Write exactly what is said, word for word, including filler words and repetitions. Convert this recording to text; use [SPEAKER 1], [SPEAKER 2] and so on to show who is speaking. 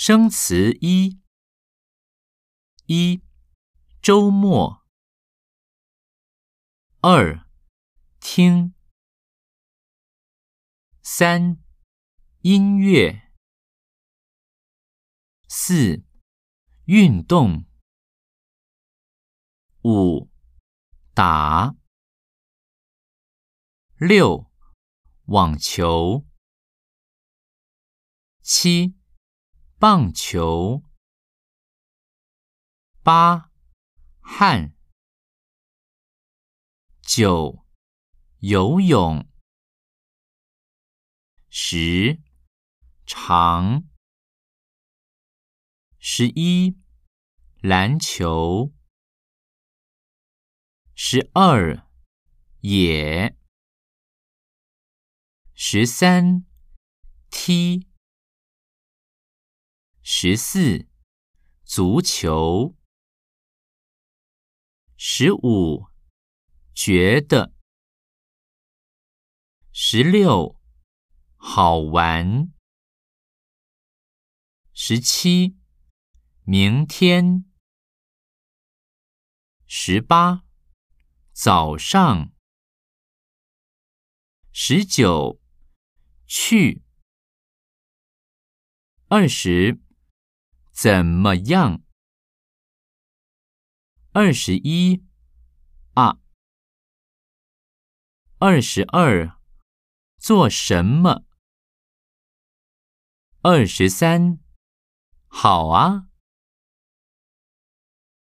[SPEAKER 1] 生词一：一、周末；二、听；三、音乐；四、运动；五、打；六、网球；七、棒球；八、汗；九、游泳；十、长；十一、篮球；十二、野；十三、踢；十四、足球；十五、觉得；十六、好玩；十七、明天；十八、早上；十九、去；二十、怎么样；二十一、啊；二十二、做什么；二十三、好啊。